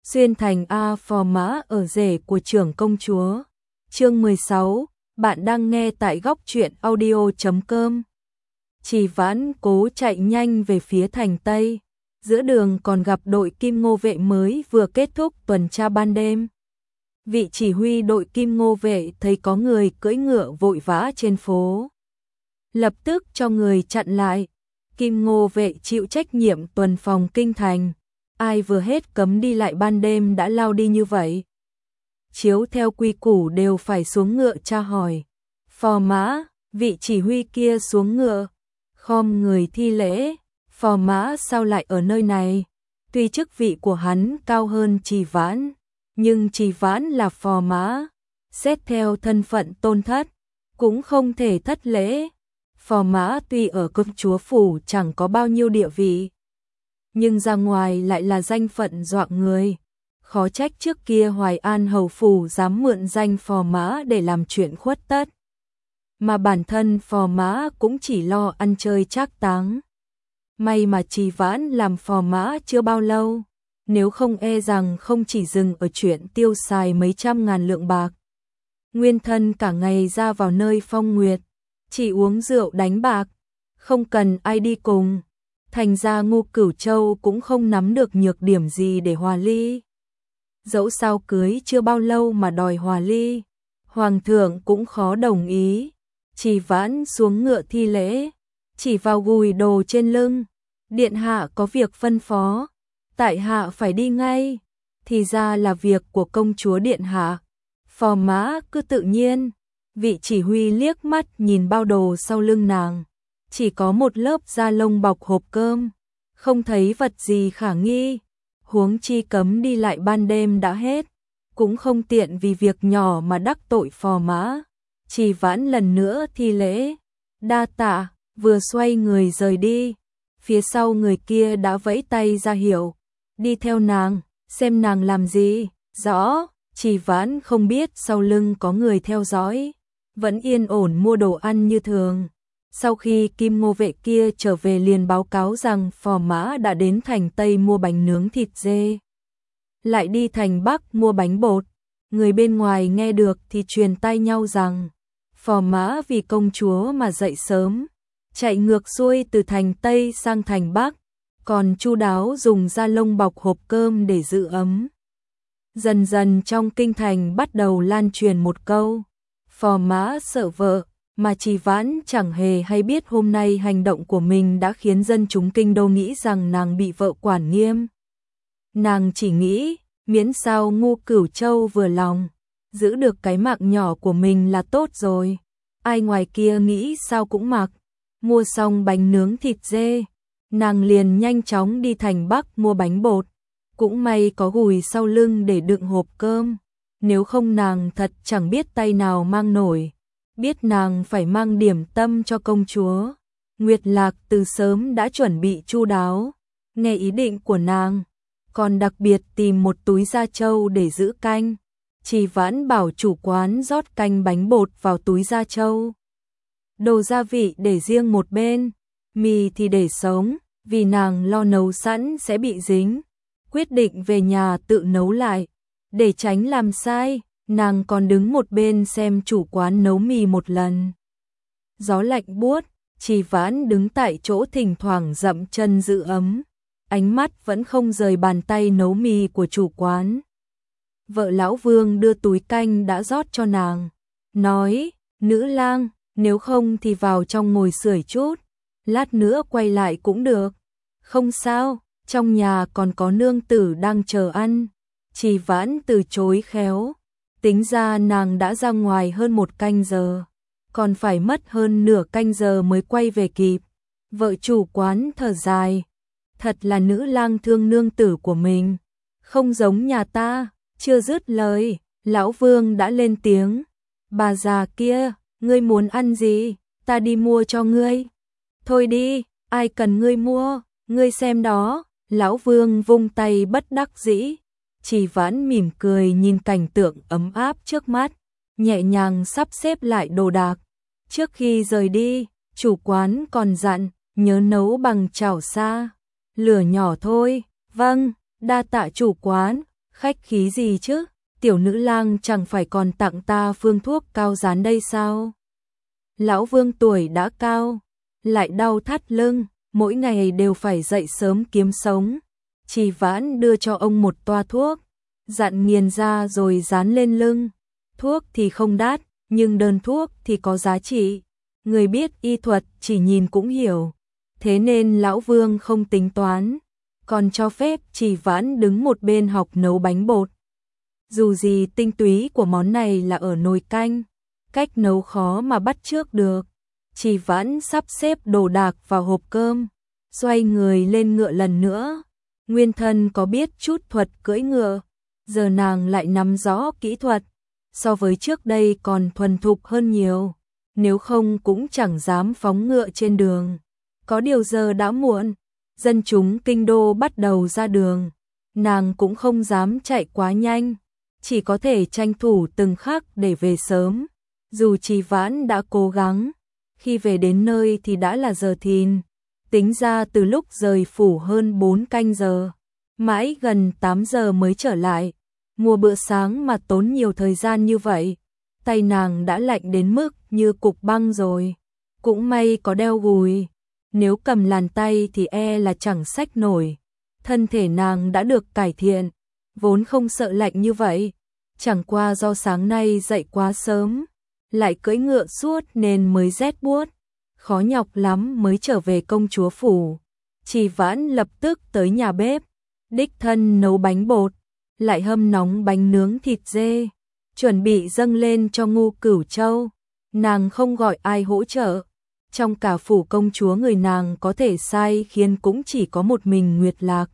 xuyên thành A phò mã ở rể của trưởng công chúa. Chương 16, bạn đang nghe tại góc truyện audio.com. Trì Vãn cố chạy nhanh về phía thành Tây, giữa đường còn gặp đội Kim Ngô vệ mới vừa kết thúc tuần tra ban đêm. Vị chỉ huy đội Kim Ngô vệ thấy có người cưỡi ngựa vội vã trên phố, lập tức cho người chặn lại. Kim Ngô vệ chịu trách nhiệm tuần phòng kinh thành, ai vừa hết cấm đi lại ban đêm đã lao đi như vậy. Chiếu theo quy củ đều phải xuống ngựa tra hỏi. Phò mã, vị chỉ huy kia xuống ngựa, khom người thi lễ. Phò mã sao lại ở nơi này? Tuy chức vị của hắn cao hơn Trì Vãn, nhưng Trì Vãn là phò mã, xét theo thân phận tôn thất, cũng không thể thất lễ. Phò mã tuy ở công chúa phủ chẳng có bao nhiêu địa vị, nhưng ra ngoài lại là danh phận dọa người. Khó trách trước kia Hoài An hầu phủ dám mượn danh phò mã để làm chuyện khuất tất, mà bản thân phò mã cũng chỉ lo ăn chơi trác táng. May mà Trì Vãn làm phò mã chưa bao lâu, nếu không e rằng không chỉ dừng ở chuyện tiêu xài mấy trăm ngàn lượng bạc. Nguyên thân cả ngày ra vào nơi phong nguyệt, chỉ uống rượu đánh bạc, không cần ai đi cùng. Thành ra Ngô Cửu Châu cũng không nắm được nhược điểm gì để hòa ly. Dẫu sao cưới chưa bao lâu mà đòi hòa ly, hoàng thượng cũng khó đồng ý. Trì Vãn xuống ngựa thi lễ, chỉ vào gùi đồ trên lưng. Điện hạ có việc phân phó, tại hạ phải đi ngay. Thì ra là việc của công chúa điện hạ. Phò mã cứ tự nhiên. Vị chỉ huy liếc mắt nhìn bao đồ sau lưng nàng, chỉ có một lớp da lông bọc hộp cơm, không thấy vật gì khả nghi. Huống chi cấm đi lại ban đêm đã hết, cũng không tiện vì việc nhỏ mà đắc tội phò mã. Trì Vãn lần nữa thi lễ, đa tạ, vừa xoay người rời đi, phía sau người kia đã vẫy tay ra hiệu, đi theo nàng, xem nàng làm gì. Rõ. Trì Vãn không biết sau lưng có người theo dõi, vẫn yên ổn mua đồ ăn như thường. Sau khi Kim Ngô vệ kia trở về liền báo cáo rằng phò mã đã đến thành Tây mua bánh nướng thịt dê, lại đi thành Bắc mua bánh bột. Người bên ngoài nghe được thì truyền tai nhau rằng phò mã vì công chúa mà dậy sớm, chạy ngược xuôi từ thành Tây sang thành Bắc, còn chu đáo dùng da lông bọc hộp cơm để giữ ấm. Dần dần trong kinh thành bắt đầu lan truyền một câu, phò mã sợ vợ, mà Trì Vãn chẳng hề hay biết hôm nay hành động của mình đã khiến dân chúng kinh đô nghĩ rằng nàng bị vợ quản nghiêm. Nàng chỉ nghĩ, miễn sao Ngô Cửu Châu vừa lòng, giữ được cái mạng nhỏ của mình là tốt rồi. Ai ngoài kia nghĩ sao cũng mặc. Mua xong bánh nướng thịt dê, nàng liền nhanh chóng đi thành Bắc mua bánh bột. Cũng may có gùi sau lưng để đựng hộp cơm, nếu không nàng thật chẳng biết tay nào mang nổi. Biết nàng phải mang điểm tâm cho công chúa, Nguyệt Lạc từ sớm đã chuẩn bị chu đáo. Nghe ý định của nàng, còn đặc biệt tìm một túi da trâu để giữ canh. Trì Vãn bảo chủ quán rót canh bánh bột vào túi da trâu, đồ gia vị để riêng một bên, mì thì để sống, vì nàng lo nấu sẵn sẽ bị dính. Quyết định về nhà tự nấu lại, để tránh làm sai. Nàng còn đứng một bên xem chủ quán nấu mì một lần. Gió lạnh buốt, Trì Vãn đứng tại chỗ thỉnh thoảng dậm chân giữ ấm, ánh mắt vẫn không rời bàn tay nấu mì của chủ quán. Vợ lão Vương đưa túi canh đã rót cho nàng, nói, nữ lang, nếu không thì vào trong ngồi sưởi chút, lát nữa quay lại cũng được. Không sao, trong nhà còn có nương tử đang chờ ăn. Trì Vãn từ chối khéo. Tính ra nàng đã ra ngoài hơn 1 canh giờ, còn phải mất hơn nửa canh giờ mới quay về kịp. Vợ chủ quán thở dài, thật là nữ lang thương nương tử của mình, không giống nhà ta. Chưa dứt lời, lão Vương đã lên tiếng, bà già kia, ngươi muốn ăn gì, ta đi mua cho ngươi. Thôi đi, ai cần ngươi mua, ngươi xem đó. Lão Vương vung tay bất đắc dĩ. Trì Vãn mỉm cười nhìn cảnh tượng ấm áp trước mắt, nhẹ nhàng sắp xếp lại đồ đạc. Trước khi rời đi, chủ quán còn dặn, nhớ nấu bằng chảo xa, lửa nhỏ thôi. Vâng, đa tạ chủ quán. Khách khí gì chứ, tiểu nữ lang chẳng phải còn tặng ta phương thuốc cao rán đây sao? Lão Vương tuổi đã cao, lại đau thắt lưng, mỗi ngày đều phải dậy sớm kiếm sống. Trì Vãn đưa cho ông một toa thuốc, dặn nghiền ra rồi dán lên lưng. Thuốc thì không đắt, nhưng đơn thuốc thì có giá trị. Người biết y thuật chỉ nhìn cũng hiểu. Thế nên Lão Vương không tính toán, còn cho phép Trì Vãn đứng một bên học nấu bánh bột. Dù gì tinh túy của món này là ở nồi canh, cách nấu khó mà bắt chước được. Trì Vãn sắp xếp đồ đạc vào hộp cơm, xoay người lên ngựa lần nữa. Nguyên thân có biết chút thuật cưỡi ngựa, giờ nàng lại nắm rõ kỹ thuật, so với trước đây còn thuần thục hơn nhiều, nếu không cũng chẳng dám phóng ngựa trên đường. Có điều giờ đã muộn, dân chúng kinh đô bắt đầu ra đường, nàng cũng không dám chạy quá nhanh, chỉ có thể tranh thủ từng khắc để về sớm. Dù Trì Vãn đã cố gắng, khi về đến nơi thì đã là giờ thìn, tính ra từ lúc rời phủ hơn 4 canh giờ, mãi gần 8 giờ mới trở lại. Mua bữa sáng mà tốn nhiều thời gian như vậy, tay nàng đã lạnh đến mức như cục băng rồi. Cũng may có đeo gùi, nếu cầm làn tay thì e là chẳng xách nổi. Thân thể nàng đã được cải thiện, vốn không sợ lạnh như vậy, chẳng qua do sáng nay dậy quá sớm, lại cưỡi ngựa suốt nên mới rét buốt, khó nhọc lắm mới trở về công chúa phủ. Trì Vãn lập tức tới nhà bếp, đích thân nấu bánh bột, lại hâm nóng bánh nướng thịt dê, chuẩn bị dâng lên cho Ngô Cửu Châu. Nàng không gọi ai hỗ trợ, trong cả phủ công chúa người nàng có thể sai khiến cũng chỉ có một mình Nguyệt Lạc.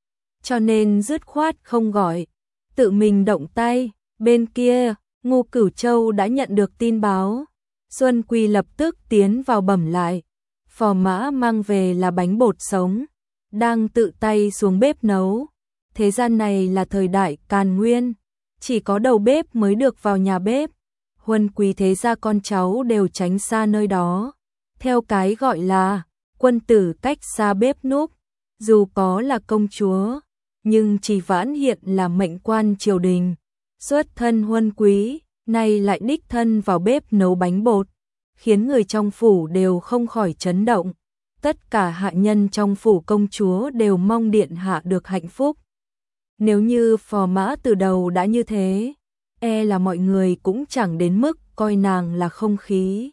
Cho nên dứt khoát không gọi, tự mình động tay. Bên kia, Ngô Cửu Châu đã nhận được tin báo. Xuân Quy lập tức tiến vào bẩm lại. Phò mã mang về là bánh bột sống, đang tự tay xuống bếp nấu. Thế gian này là thời đại Càn Nguyên, chỉ có đầu bếp mới được vào nhà bếp. Huân quý thế gia con cháu đều tránh xa nơi đó. Theo cái gọi là quân tử cách xa bếp núc, dù có là công chúa, nhưng Trì Vãn hiện là mệnh quan triều đình, xuất thân huân quý, nay lại đích thân vào bếp nấu bánh bột, khiến người trong phủ đều không khỏi chấn động. Tất cả hạ nhân trong phủ công chúa đều mong điện hạ được hạnh phúc. Nếu như Phò Mã từ đầu đã như thế, e là mọi người cũng chẳng đến mức coi nàng là không khí.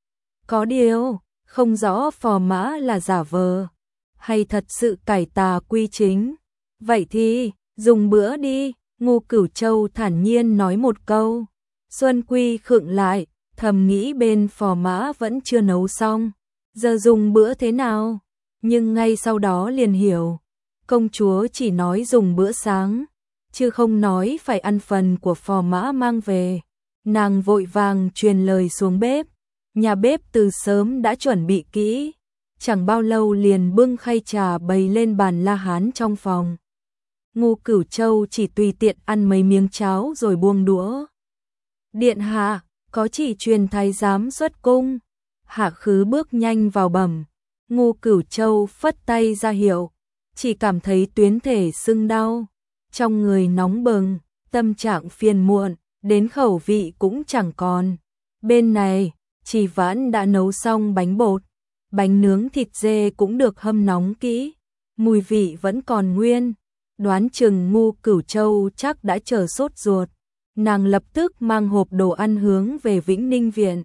Có điều, không rõ Phò Mã là giả vờ, hay thật sự cải tà quy chính. Vậy thì, dùng bữa đi, Ngô Cửu Châu thản nhiên nói một câu. Xuân Quy khựng lại, thầm nghĩ bên Phò Mã vẫn chưa nấu xong, giờ dùng bữa thế nào? Nhưng ngay sau đó liền hiểu, công chúa chỉ nói dùng bữa sáng, chứ không nói phải ăn phần của Phò Mã mang về. Nàng vội vàng truyền lời xuống bếp, nhà bếp từ sớm đã chuẩn bị kỹ, chẳng bao lâu liền bưng khay trà bày lên bàn la hán trong phòng. Ngô Cửu Châu chỉ tùy tiện ăn mấy miếng cháo rồi buông đũa. Điện hạ, có chỉ truyền thái giám xuất cung. Hạ Khứ bước nhanh vào bẩm. Ngô Cửu Châu phất tay ra hiệu, chỉ cảm thấy tuyến thể sưng đau, trong người nóng bừng, tâm trạng phiền muộn, đến khẩu vị cũng chẳng còn. Bên này, Trì Vãn đã nấu xong bánh bột, bánh nướng thịt dê cũng được hâm nóng kỹ, mùi vị vẫn còn nguyên. Đoán chừng Ngô Cửu Châu chắc đã chờ sốt ruột, nàng lập tức mang hộp đồ ăn hướng về Vĩnh Ninh viện.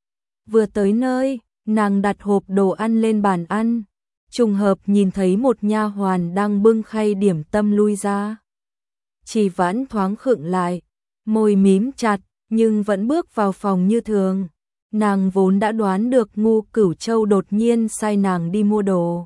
Vừa tới nơi, nàng đặt hộp đồ ăn lên bàn ăn, trùng hợp nhìn thấy một nha hoàn đang bưng khay điểm tâm lui ra. Trì Vãn thoáng khựng lại, môi mím chặt, nhưng vẫn bước vào phòng như thường. Nàng vốn đã đoán được Ngô Cửu Châu đột nhiên sai nàng đi mua đồ.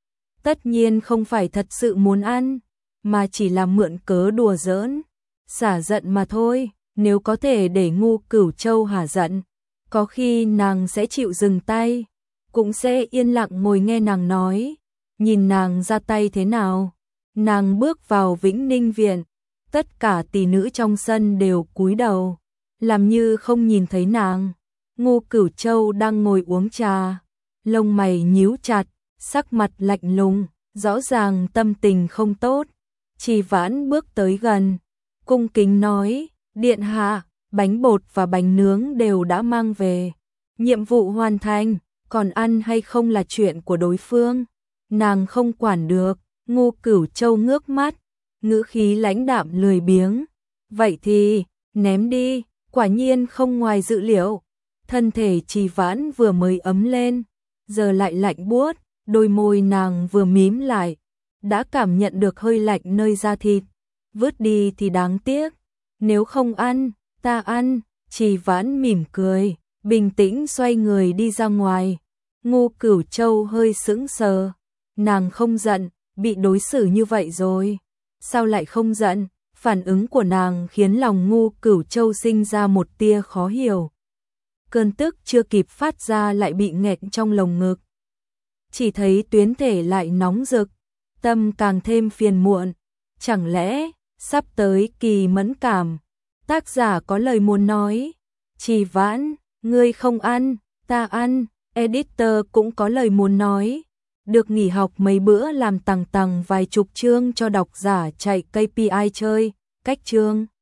Tất nhiên không phải thật sự muốn ăn, mà chỉ là mượn cớ đùa giỡn, xả giận mà thôi. Nếu có thể để Ngô Cửu Châu hả giận, có khi nàng sẽ chịu dừng tay, cũng sẽ yên lặng ngồi nghe nàng nói, nhìn nàng ra tay thế nào. Nàng bước vào Vĩnh Ninh viện, tất cả tỷ nữ trong sân đều cúi đầu, làm như không nhìn thấy nàng. Ngô Cửu Châu đang ngồi uống trà, lông mày nhíu chặt, sắc mặt lạnh lùng, rõ ràng tâm tình không tốt. Trì Vãn bước tới gần, cung kính nói, điện hạ, bánh bột và bánh nướng đều đã mang về. Nhiệm vụ hoàn thành, còn ăn hay không là chuyện của đối phương. Nàng không quản được. Ngô Cửu Châu ngước mắt, ngữ khí lãnh đạm lười biếng. Vậy thì, ném đi, quả nhiên không ngoài dự liệu. Thân thể Trì Vãn vừa mới ấm lên, giờ lại lạnh buốt, đôi môi nàng vừa mím lại, đã cảm nhận được hơi lạnh nơi da thịt. Vứt đi thì đáng tiếc, nếu không ăn, ta ăn. Trì Vãn mỉm cười, bình tĩnh xoay người đi ra ngoài. Ngô Cửu Châu hơi sững sờ, nàng không giận, bị đối xử như vậy rồi, sao lại không giận? Phản ứng của nàng khiến lòng Ngô Cửu Châu sinh ra một tia khó hiểu. Cơn tức chưa kịp phát ra lại bị nghẹn trong lồng ngực. Chỉ thấy tuyến thể lại nóng rực, tâm càng thêm phiền muộn. Chẳng lẽ, sắp tới kỳ mẫn cảm, tác giả có lời muốn nói. Trì Vãn, ngươi không ăn, ta ăn. Editor cũng có lời muốn nói. Được nghỉ học mấy bữa làm tằng tằng vài chục chương cho độc giả chạy KPI chơi, cách chương.